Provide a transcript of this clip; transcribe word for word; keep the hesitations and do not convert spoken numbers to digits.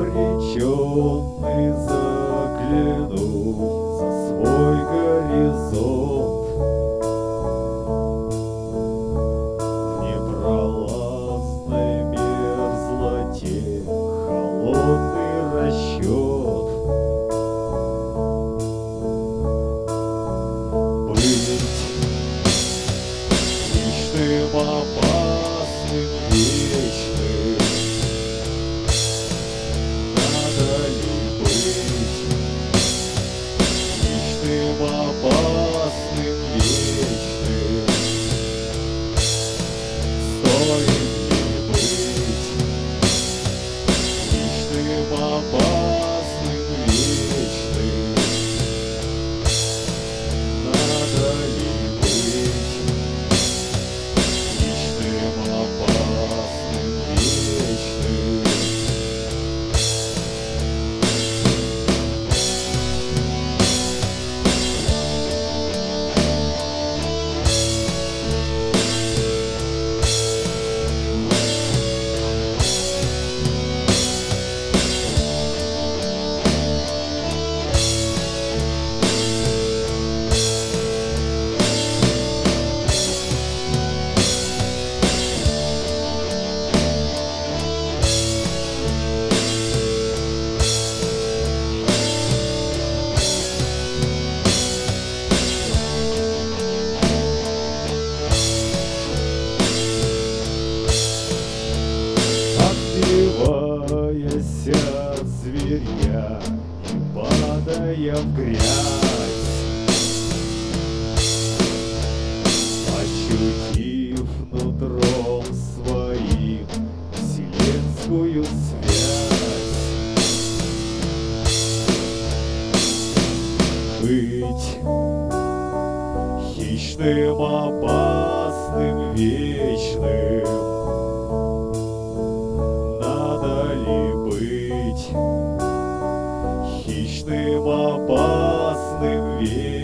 обреченный заглянуть за свой горизонт в непролазной мерзлоте холодный расчет. Быть личным, опасным, вечным. Надо ли быть личным, опасным, вечным? Стоит ли быть личным, опасным, вечным? Надо ли быть личным, опасным, вечным? Отбиваясь от зверья и падая в грязь, ощутив нутром своим вселенскую связь, быть хищным, опасным, вечным. Надо ли быть хищным, опасным, вечным?